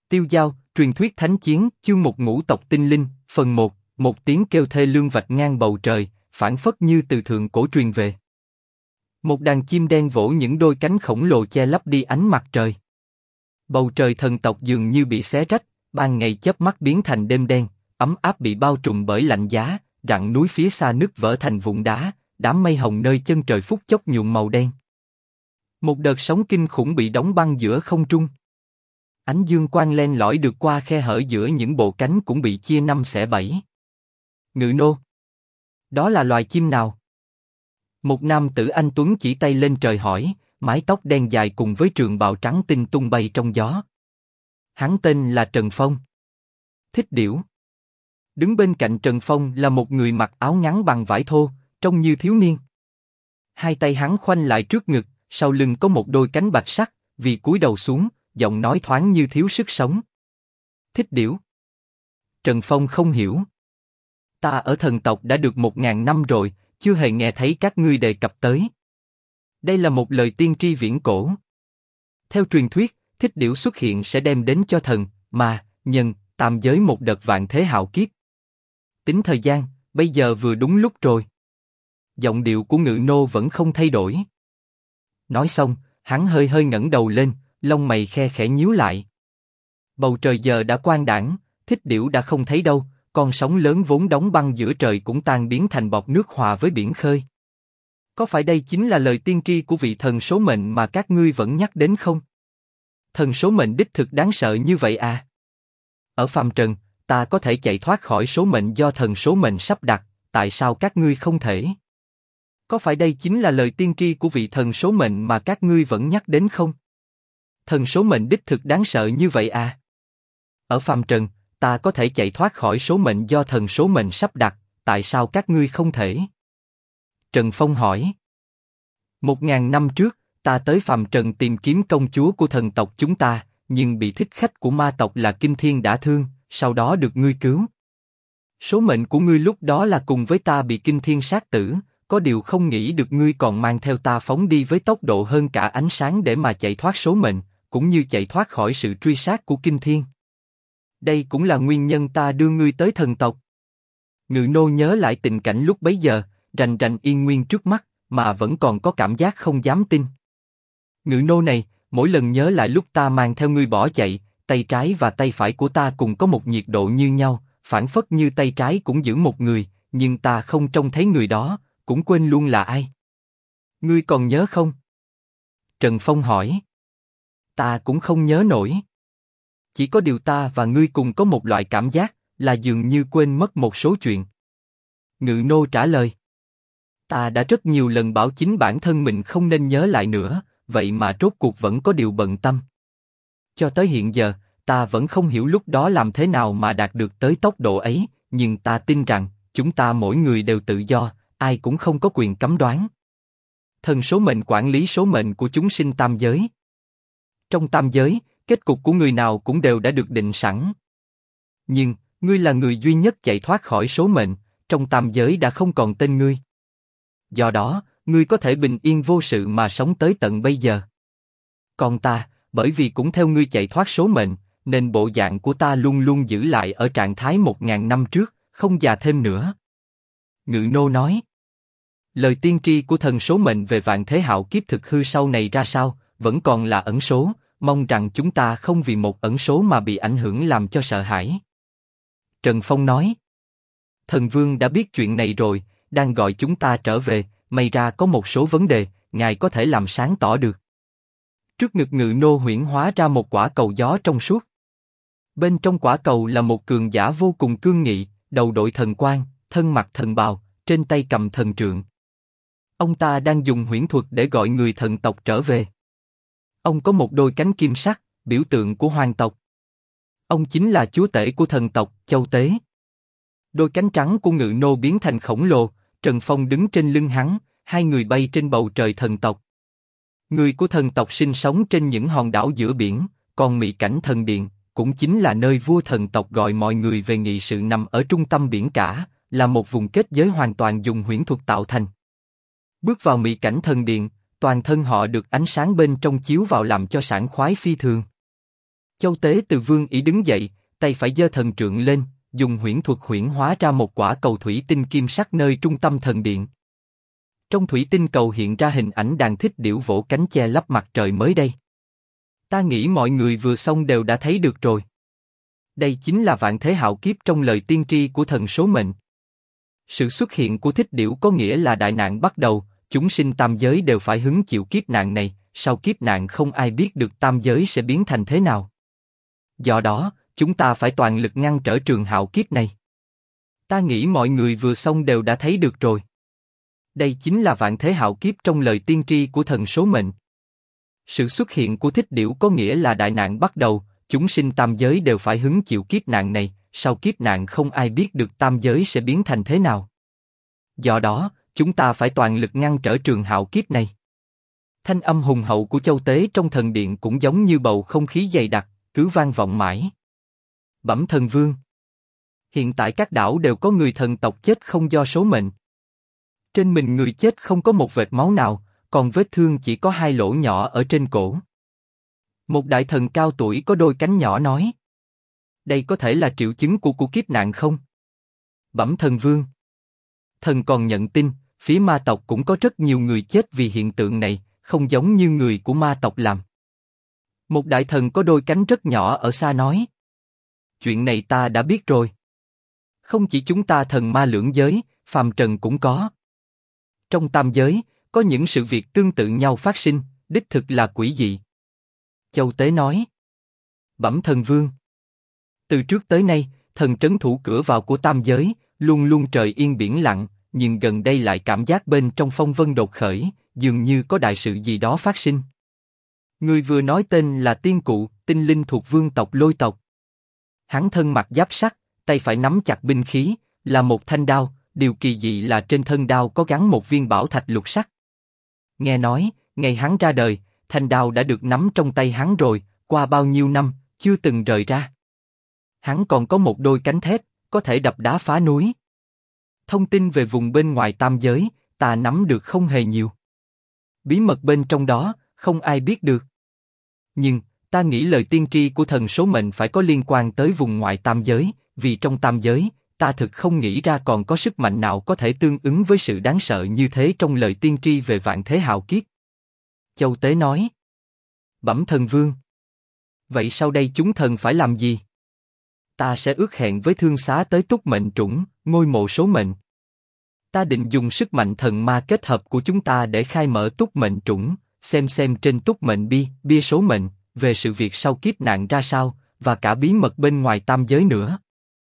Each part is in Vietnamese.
Tiêu Dao, truyền thuyết thánh chiến, chương 1 ngũ tộc tinh linh, phần 1, một tiếng kêu thê lương vạch ngang bầu trời, phảng phất như từ thượng cổ truyền về. Một đàn chim đen vỗ những đôi cánh khổng lồ che lấp đi ánh mặt trời. Bầu trời thần tộc dường như bị xé rách, ban ngày chớp mắt biến thành đêm đen, ấm áp bị bao trùm bởi lạnh giá, rặng núi phía xa nứt vỡ thành vụn đá, đám mây hồng nơi chân trời phút chốc nhuộm màu đen. Một đợt sóng kinh khủng bị đóng băng giữa không trung. Ánh dương quang len lỏi được qua khe hở giữa những bộ cánh cũng bị chia năm xẻ bảy. Ngự nô. Đó là loài chim nào? Một nam tử anh tuấn chỉ tay lên trời hỏi, mái tóc đen dài cùng với trường bào trắng tinh tung bay trong gió. Hắn tên là Trần Phong. Thích điểu. Đứng bên cạnh Trần Phong là một người mặc áo ngắn bằng vải thô, trông như thiếu niên. Hai tay hắn khoanh lại trước ngực, sau lưng có một đôi cánh bạch sắc, vì cúi đầu xuống, giọng nói thoáng như thiếu sức sống. Thích điểu. Trần Phong không hiểu. Ta ở thần tộc đã được 1000 năm rồi, chưa hề nghe thấy các ngươi đề cập tới. Đây là một lời tiên tri viễn cổ. Theo truyền thuyết, thích điểu xuất hiện sẽ đem đến cho thần, ma, nhân, tam giới một đợt vạn thế hạo kiếp. Tính thời gian, bây giờ vừa đúng lúc rồi. Giọng điệu của Ngự nô vẫn không thay đổi. Nói xong, hắn hơi hơi ngẩng đầu lên, lông mày khe khẽ nhíu lại. Bầu trời giờ đã quang đãng, thích điểu đã không thấy đâu, con sóng lớn vốn đóng băng giữa trời cũng tan biến thành bọt nước hòa với biển khơi. Có phải đây chính là lời tiên tri của vị thần số mệnh mà các ngươi vẫn nhắc đến không? Thần số mệnh đích thực đáng sợ như vậy à? Ở phàm trần, ta có thể chạy thoát khỏi số mệnh do thần số mệnh sắp đặt, tại sao các ngươi không thể? Có phải đây chính là lời tiên tri của vị thần số mệnh mà các ngươi vẫn nhắc đến không? Thần số mệnh đích thực đáng sợ như vậy à? Ở phàm trần, ta có thể chạy thoát khỏi số mệnh do thần số mệnh sắp đặt, tại sao các ngươi không thể? Trần Phong hỏi. 1000 năm trước, ta tới phàm trần tìm kiếm công chúa của thần tộc chúng ta, nhưng bị thích khách của ma tộc là Kinh Thiên đả thương, sau đó được ngươi cứu. Số mệnh của ngươi lúc đó là cùng với ta bị Kinh Thiên sát tử, có điều không nghĩ được ngươi còn mang theo ta phóng đi với tốc độ hơn cả ánh sáng để mà chạy thoát số mệnh, cũng như chạy thoát khỏi sự truy sát của Kinh Thiên. Đây cũng là nguyên nhân ta đưa ngươi tới thần tộc. Ngự nô nhớ lại tình cảnh lúc bấy giờ, rành rành yên nguyên trước mắt, mà vẫn còn có cảm giác không dám tin. Ngự nô này, mỗi lần nhớ lại lúc ta mang theo ngươi bỏ chạy, tay trái và tay phải của ta cùng có một nhiệt độ như nhau, phảng phất như tay trái cũng giữ một người, nhưng ta không trông thấy người đó, cũng quên luôn là ai. Ngươi còn nhớ không? Trần Phong hỏi. Ta cũng không nhớ nổi. Chỉ có điều ta và ngươi cùng có một loại cảm giác, là dường như quên mất một số chuyện. Ngự nô trả lời. Ta đã rất nhiều lần bảo chính bản thân mình không nên nhớ lại nữa, vậy mà rốt cuộc vẫn có điều bận tâm. Cho tới hiện giờ, ta vẫn không hiểu lúc đó làm thế nào mà đạt được tới tốc độ ấy, nhưng ta tin rằng, chúng ta mỗi người đều tự do, ai cũng không có quyền cấm đoán. Thần số mệnh quản lý số mệnh của chúng sinh tam giới. Trong tam giới, kết cục của người nào cũng đều đã được định sẵn. Nhưng, ngươi là người duy nhất chạy thoát khỏi số mệnh, trong tam giới đã không còn tên ngươi. Do đó, ngươi có thể bình yên vô sự mà sống tới tận bây giờ. Còn ta, bởi vì cũng theo ngươi chạy thoát số mệnh, nên bộ dạng của ta luôn luôn giữ lại ở trạng thái 1000 năm trước, không già thêm nữa. Ngự nô nói. Lời tiên tri của thần số mệnh về vạn thế hạo kiếp thực hư sau này ra sao, vẫn còn là ẩn số, mong rằng chúng ta không vì một ẩn số mà bị ảnh hưởng làm cho sợ hãi. Trần Phong nói. Thần Vương đã biết chuyện này rồi, đang gọi chúng ta trở về, may ra có một số vấn đề, ngài có thể làm sáng tỏ được. Trước ngực Ngự nô huyễn hóa ra một quả cầu gió trong suốt. Bên trong quả cầu là một cường giả vô cùng cương nghị, đầu đội thần quang, thân mặc thần bào, trên tay cầm thần trượng. Ông ta đang dùng huyễn thuật để gọi người thần tộc trở về. Ông có một đôi cánh kim sắc, biểu tượng của hoàng tộc. Ông chính là chúa tể của thần tộc, Châu Tế. Đôi cánh trắng của Ngự nô biến thành khổng lồ, Trần Phong đứng trên lưng hắn, hai người bay trên bầu trời thần tộc. Người của thần tộc sinh sống trên những hòn đảo giữa biển, còn Mị Cảnh Thần Điện, cũng chính là nơi vua thần tộc gọi mọi người về nghị sự nằm ở trung tâm biển cả, là một vùng kết giới hoàn toàn dùng huyễn thuật tạo thành. Bước vào Mị Cảnh Thần Điện, toàn thân họ được ánh sáng bên trong chiếu vào làm cho sảng khoái phi thường. Châu Tế từ vương ỷ đứng dậy, tay phải giơ thần trượng lên, dùng huyễn thuật huyễn hóa ra một quả cầu thủy tinh kim sắc nơi trung tâm thần điện. Trong thủy tinh cầu hiện ra hình ảnh đàn thích điểu vỗ cánh che lấp mặt trời mới đây. Ta nghĩ mọi người vừa xong đều đã thấy được rồi. Đây chính là vạn thế hạo kiếp trong lời tiên tri của thần số mệnh. Sự xuất hiện của thích điểu có nghĩa là đại nạn bắt đầu, chúng sinh tam giới đều phải hứng chịu kiếp nạn này, sau kiếp nạn không ai biết được tam giới sẽ biến thành thế nào. Do đó, chúng ta phải toàn lực ngăn trở trường hạo kiếp này. Ta nghĩ mọi người vừa xong đều đã thấy được rồi. Đây chính là vạn thế hạo kiếp trong lời tiên tri của thần số mệnh. Sự xuất hiện của thích điểu có nghĩa là đại nạn bắt đầu, chúng sinh tam giới đều phải hứng chịu kiếp nạn này, sau kiếp nạn không ai biết được tam giới sẽ biến thành thế nào. Do đó, chúng ta phải toàn lực ngăn trở trường hạo kiếp này. Thanh âm hùng hậu của Châu Tế trong thần điện cũng giống như bầu không khí dày đặc, cứ vang vọng mãi. Bẩm thần vương. Hiện tại các đảo đều có người thần tộc chết không do số mệnh. Trên mình người chết không có một vệt máu nào, còn vết thương chỉ có 2 lỗ nhỏ ở trên cổ. Một đại thần cao tuổi có đôi cánh nhỏ nói. Đây có thể là triệu chứng của kiếp nạn không? Bẩm thần vương. Thần còn nhận tin, phía ma tộc cũng có rất nhiều người chết vì hiện tượng này, không giống như người của ma tộc làm. Một đại thần có đôi cánh rất nhỏ ở xa nói. Chuyện này ta đã biết rồi. Không chỉ chúng ta thần ma lưỡng giới, phàm trần cũng có. Trong tam giới, có những sự việc tương tự nhau phát sinh, đích thực là quỷ dị. Châu Tế nói. Bẩm thần vương. Từ trước tới nay, thần trấn thủ cửa vào của tam giới, luôn luôn trời yên biển lặng, nhưng gần đây lại cảm giác bên trong phong vân đột khởi, dường như có đại sự gì đó phát sinh. Người vừa nói tên là tiên cụ, tinh linh thuộc vương tộc Lôi tộc. Hắn thân mặc giáp sắt, tay phải nắm chặt binh khí, là một thanh đao, điều kỳ dị là trên thân đao có gắn một viên bảo thạch lục sắc. Nghe nói, ngày hắn ra đời, thanh đao đã được nắm trong tay hắn rồi, qua bao nhiêu năm, chưa từng rời ra. Hắn còn có một đôi cánh thép, có thể đập đá phá núi. Thông tin về vùng bên ngoài tam giới, ta nắm được không hề nhiều. Bí mật bên trong đó, không ai biết được. Nhưng, ta nghĩ lời tiên tri của thần số mệnh phải có liên quan tới vùng ngoại tam giới, vì trong tam giới, ta thực không nghĩ ra còn có sức mạnh nào có thể tương ứng với sự đáng sợ như thế trong lời tiên tri về vạn thế hạo kiếp. Châu Tế nói. Bẩm thần vương. Vậy sau đây chúng thần phải làm gì? Ta sẽ ước hẹn với thương xá tới túc mệnh trũng, ngôi mộ số mệnh. Ta định dùng sức mạnh thần ma kết hợp của chúng ta để khai mở túc mệnh trũng, xem trên túc mệnh bia số mệnh, về sự việc sau kiếp nạn ra sao, và cả bí mật bên ngoài tam giới nữa.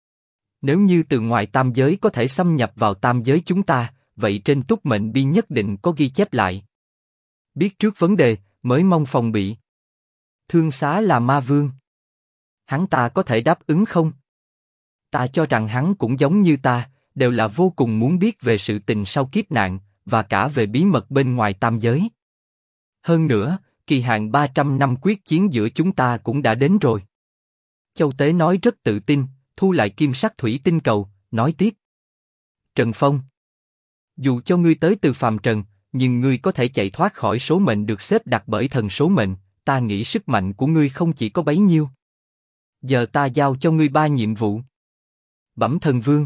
Nếu như từ ngoài tam giới có thể xâm nhập vào tam giới chúng ta, vậy trên túc mệnh bia nhất định có ghi chép lại. Biết trước vấn đề, mới mong phòng bị. Thương xá là ma vương. Hắn ta có thể đáp ứng không? Ta cho rằng hắn cũng giống như ta, đều là vô cùng muốn biết về sự tình sau kiếp nạn, và cả về bí mật bên ngoài tam giới. Hơn nữa, kỳ hạn 300 năm quyết chiến giữa chúng ta cũng đã đến rồi. Châu Tế nói rất tự tin, thu lại kim sắc thủy tinh cầu, nói tiếp. Trần Phong. Dù cho ngươi tới từ phàm trần, nhưng ngươi có thể chạy thoát khỏi số mệnh được xếp đặt bởi thần số mệnh, ta nghĩ sức mạnh của ngươi không chỉ có bấy nhiêu. Giờ ta giao cho ngươi 3 nhiệm vụ. Bẩm thần vương.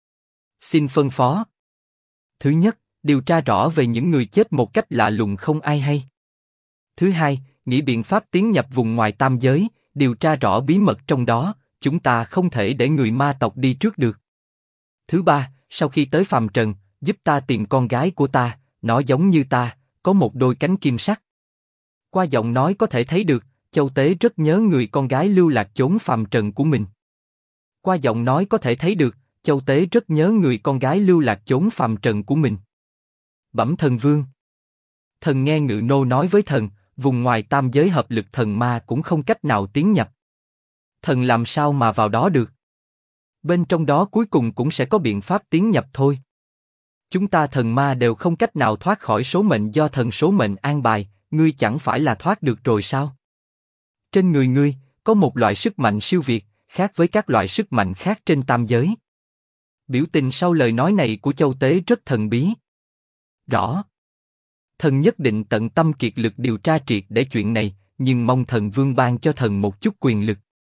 Xin phân phó. Thứ nhất, điều tra rõ về những người chết một cách lạ lùng không ai hay. Thứ hai, nghĩ biện pháp tiến nhập vùng ngoài tam giới, điều tra rõ bí mật trong đó, chúng ta không thể để người ma tộc đi trước được. Thứ ba, sau khi tới phàm trần, giúp ta tìm con gái của ta, nó giống như ta, có một đôi cánh kim sắc. Qua giọng nói có thể thấy được, Châu Tế rất nhớ người con gái lưu lạc chốn phàm trần của mình. Qua giọng nói có thể thấy được, Châu Tế rất nhớ người con gái lưu lạc chốn phàm trần của mình. Bẩm thần vương. Thần nghe Ngự Nô nói với thần, vùng ngoài tam giới hợp lực thần ma cũng không cách nào tiến nhập. Thần làm sao mà vào đó được? Bên trong đó cuối cùng cũng sẽ có biện pháp tiến nhập thôi. Chúng ta thần ma đều không cách nào thoát khỏi số mệnh do thần số mệnh an bài, ngươi chẳng phải là thoát được rồi sao? Trên người ngươi, có một loại sức mạnh siêu việt, khác với các loại sức mạnh khác trên tam giới. Biểu tình sau lời nói này của Châu Tế rất thần bí. Rõ. Thần nhất định tận tâm kiệt lực điều tra triệt để chuyện này, nhưng mong thần vương ban cho thần một chút quyền lực.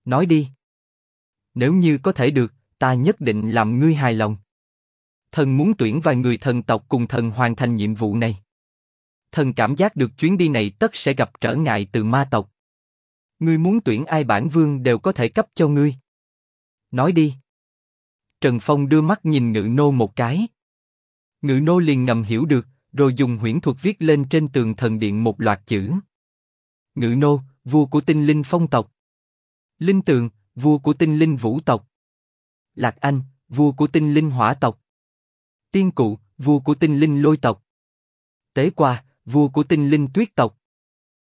Nói đi. Nếu như có thể được, ta nhất định làm ngươi hài lòng. Thần muốn tuyển vài người thần tộc cùng thần hoàn thành nhiệm vụ này. Thần cảm giác được chuyến đi này tất sẽ gặp trở ngại từ ma tộc. Ngươi muốn tuyển ai bản vương đều có thể cấp cho ngươi. Nói đi. Trần Phong đưa mắt nhìn Ngự Nô một cái. Ngự Nô liền ngầm hiểu được, rồi dùng huyễn thuật viết lên trên tường thần điện một loạt chữ. Ngự Nô, vua của tinh linh phong tộc. Linh Tường, vua của tinh linh vũ tộc. Lạc Anh, vua của tinh linh hỏa tộc. Tiên Cụ, vua của tinh linh lôi tộc. Tế Qua, vua của tinh linh tuyết tộc.